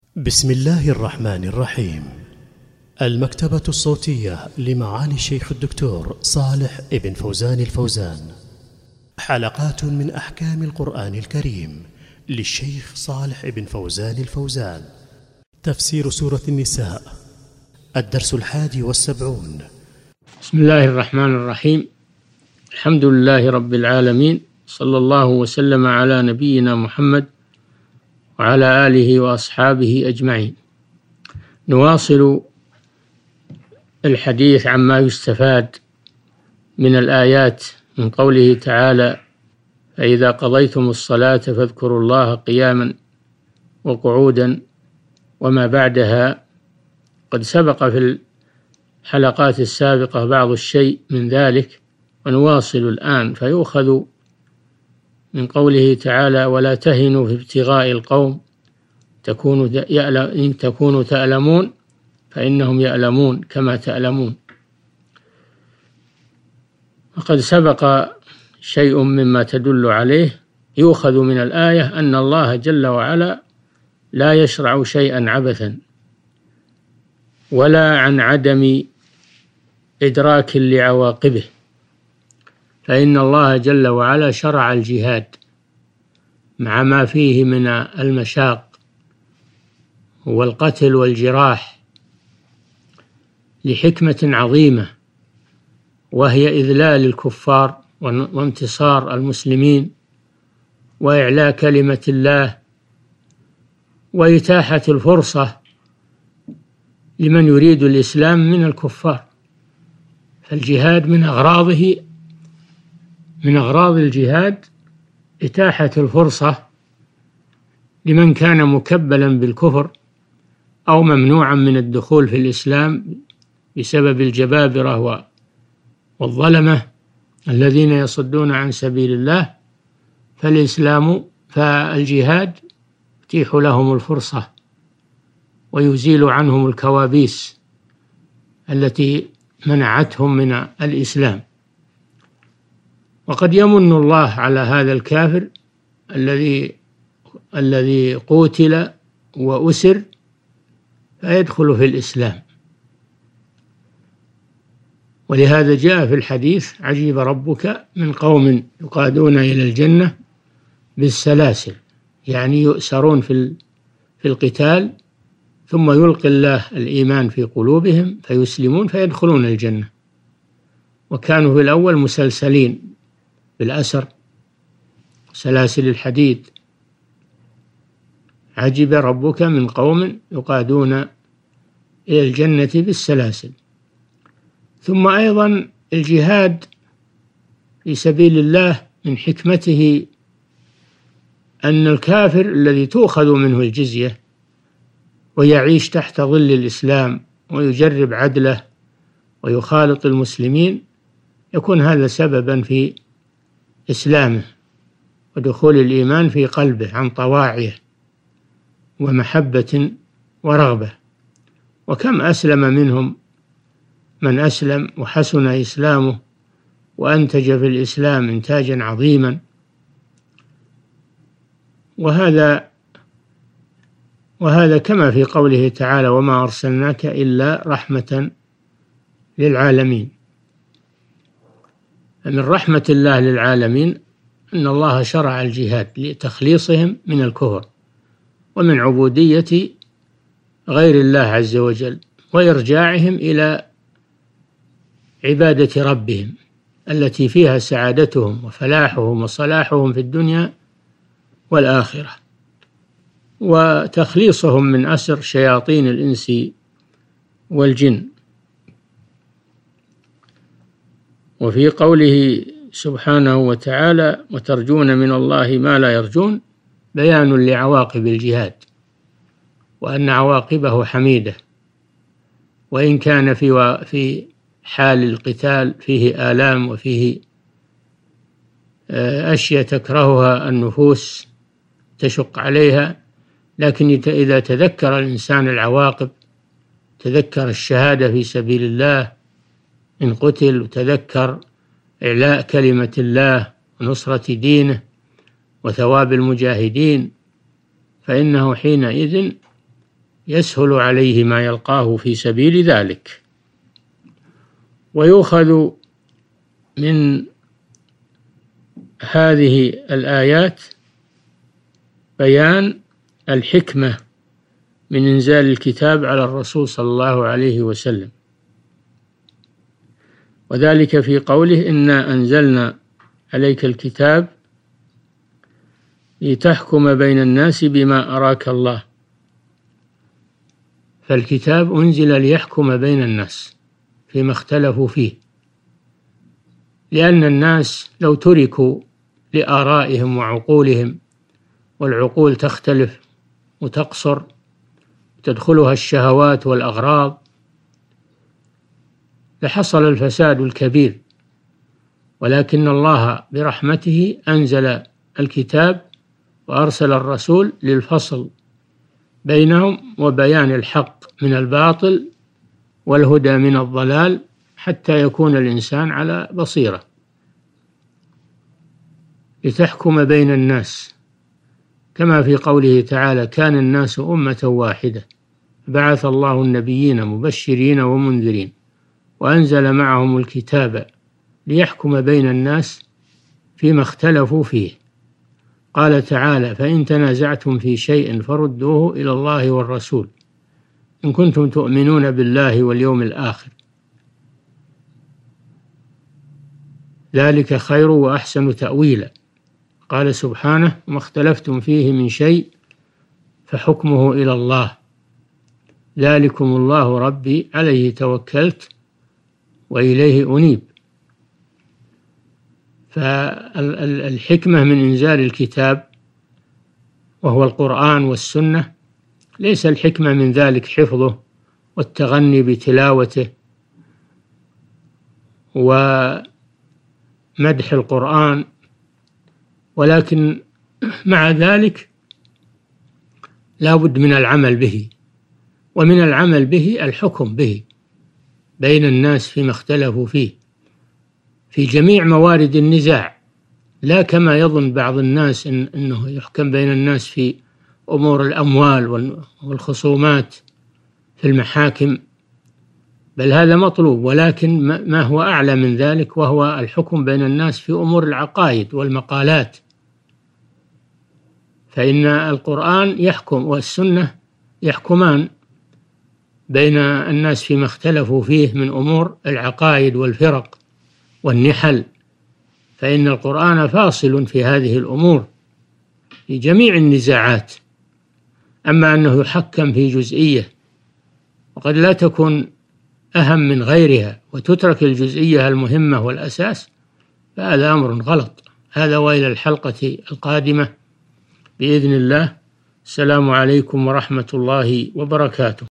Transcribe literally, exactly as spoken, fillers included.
بسم الله الرحمن الرحيم. المكتبة الصوتية لمعالي الشيخ الدكتور صالح ابن فوزان الفوزان، حلقات من أحكام القرآن الكريم للشيخ صالح ابن فوزان الفوزان. تفسير سورة النساء، الدرس الحادي والسبعون. بسم الله الرحمن الرحيم. الحمد لله رب العالمين، صلى الله وسلم على نبينا محمد وعلى آله وأصحابه أجمعين. نواصل الحديث عما يستفاد من الآيات من قوله تعالى: فإذا قضيتم الصلاة فاذكروا الله قياما وقعودا وما بعدها. قد سبق في الحلقات السابقة بعض الشيء من ذلك، ونواصل الآن. فيؤخذ من قوله تعالى: ولا تهنوا في ابتغاء القوم تكونوا إن تكونوا تألمون فإنهم يألمون كما تألمون. وقد سبق شيء مما تدل عليه. يؤخذ من الآية أن الله جل وعلا لا يشرع شيئا عبثا ولا عن عدم إدراك لعواقبه، فإن الله جل وعلا شرع الجهاد مع ما فيه من المشاق والقتل والجراح لحكمة عظيمة، وهي إذلال الكفار وانتصار المسلمين وإعلاء كلمة الله وإتاحة الفرصة لمن يريد الإسلام من الكفار. فالجهاد من أغراضه من أغراض الجهاد إتاحة الفرصة لمن كان مكبلا بالكفر أو ممنوعا من الدخول في الإسلام بسبب الجبابرة والظلمة الذين يصدون عن سبيل الله. فالإسلام فالجهاد يتيح لهم الفرصة ويزيل عنهم الكوابيس التي منعتهم من الإسلام. وقد يمن الله على هذا الكافر الذي الذي قتل وأسر فيدخل في الإسلام. ولهذا جاء في الحديث: عجب ربك من قوم يقادون إلى الجنة بالسلاسل، يعني يؤسرون في في القتال ثم يلقي الله الإيمان في قلوبهم فيسلمون فيدخلون الجنة، وكانوا في الأول مسلسلين بالأسر سلاسل الحديد. عجب ربك من قوم يقادون إلى الجنة بالسلاسل. ثم أيضا الجهاد في سبيل الله من حكمته أن الكافر الذي تؤخذ منه الجزية ويعيش تحت ظل الإسلام ويجرب عدله ويخالط المسلمين يكون هذا سببا في إسلامه ودخول الإيمان في قلبه عن طواعيه ومحبة ورغبة. وكم أسلم منهم من أسلم وحسن إسلامه وأنتج في الإسلام إنتاجا عظيما. وهذا وهذا كما في قوله تعالى: وما أرسلناك إلا رحمة للعالمين. من رحمة الله للعالمين أن الله شرع الجهاد لتخليصهم من الكفر ومن عبودية غير الله عز وجل وإرجاعهم إلى عبادة ربهم التي فيها سعادتهم وفلاحهم وصلاحهم في الدنيا والآخرة، وتخليصهم من أسر شياطين الإنس والجن. وفي قوله سبحانه وتعالى: وترجون من الله ما لا يرجون، بيان لعواقب الجهاد وأن عواقبه حميدة، وإن كان في في حال القتال فيه آلام وفيه أشياء تكرهها النفوس تشق عليها، لكن إذا تذكر الإنسان العواقب، تذكر الشهادة في سبيل الله إن قتل، وتذكر إعلاء كلمة الله ونصرة دينه وثواب المجاهدين، فإنه حينئذ يسهل عليه ما يلقاه في سبيل ذلك. ويؤخذ من هذه الآيات بيان الحكمة من إنزال الكتاب على الرسول صلى الله عليه وسلم، وذلك في قوله: إنا أنزلنا عليك الكتاب لتحكم بين الناس بما أراك الله. فالكتاب أنزل ليحكم بين الناس فيما اختلفوا فيه، لأن الناس لو تركوا لآرائهم وعقولهم، والعقول تختلف وتقصر تدخلها الشهوات والأغراض، لحصل الفساد الكبير. ولكن الله برحمته أنزل الكتاب وأرسل الرسول للفصل بينهم وبيان الحق من الباطل والهدى من الضلال، حتى يكون الإنسان على بصيرة. لتحكم بين الناس، كما في قوله تعالى: كان الناس أمة واحدة بعث الله النبيين مبشرين ومنذرين وأنزل معهم الكتاب ليحكم بين الناس فيما اختلفوا فيه. قال تعالى: فإن تنازعتم في شيء فردوه إلى الله والرسول إن كنتم تؤمنون بالله واليوم الآخر، ذلك خير وأحسن تأويلا. قال سبحانه: ما اختلفتم فيه من شيء فحكمه إلى الله ذلكم الله ربي عليه توكلت وإليه أنيب. فالحكمة من إنزال الكتاب وهو القرآن والسنة ليس الحكمة من ذلك حفظه والتغني بتلاوته ومدح القرآن، ولكن مع ذلك لا بد من العمل به، ومن العمل به الحكم به بين الناس فيما اختلفوا فيه في جميع موارد النزاع، لا كما يظن بعض الناس إن أنه يحكم بين الناس في أمور الأموال والخصومات في المحاكم، بل هذا مطلوب، ولكن ما هو أعلى من ذلك، وهو الحكم بين الناس في أمور العقائد والمقالات. فإن القرآن يحكم والسنة يحكمان بين الناس فيما اختلفوا فيه من أمور العقائد والفرق والنحل، فإن القرآن فاصل في هذه الأمور في جميع النزاعات. أما أنه يحكم في جزئية وقد لا تكون أهم من غيرها وتترك الجزئية المهمة والأساس، فهذا أمر غلط. هذا وإلى الحلقة القادمة بإذن الله. السلام عليكم ورحمة الله وبركاته.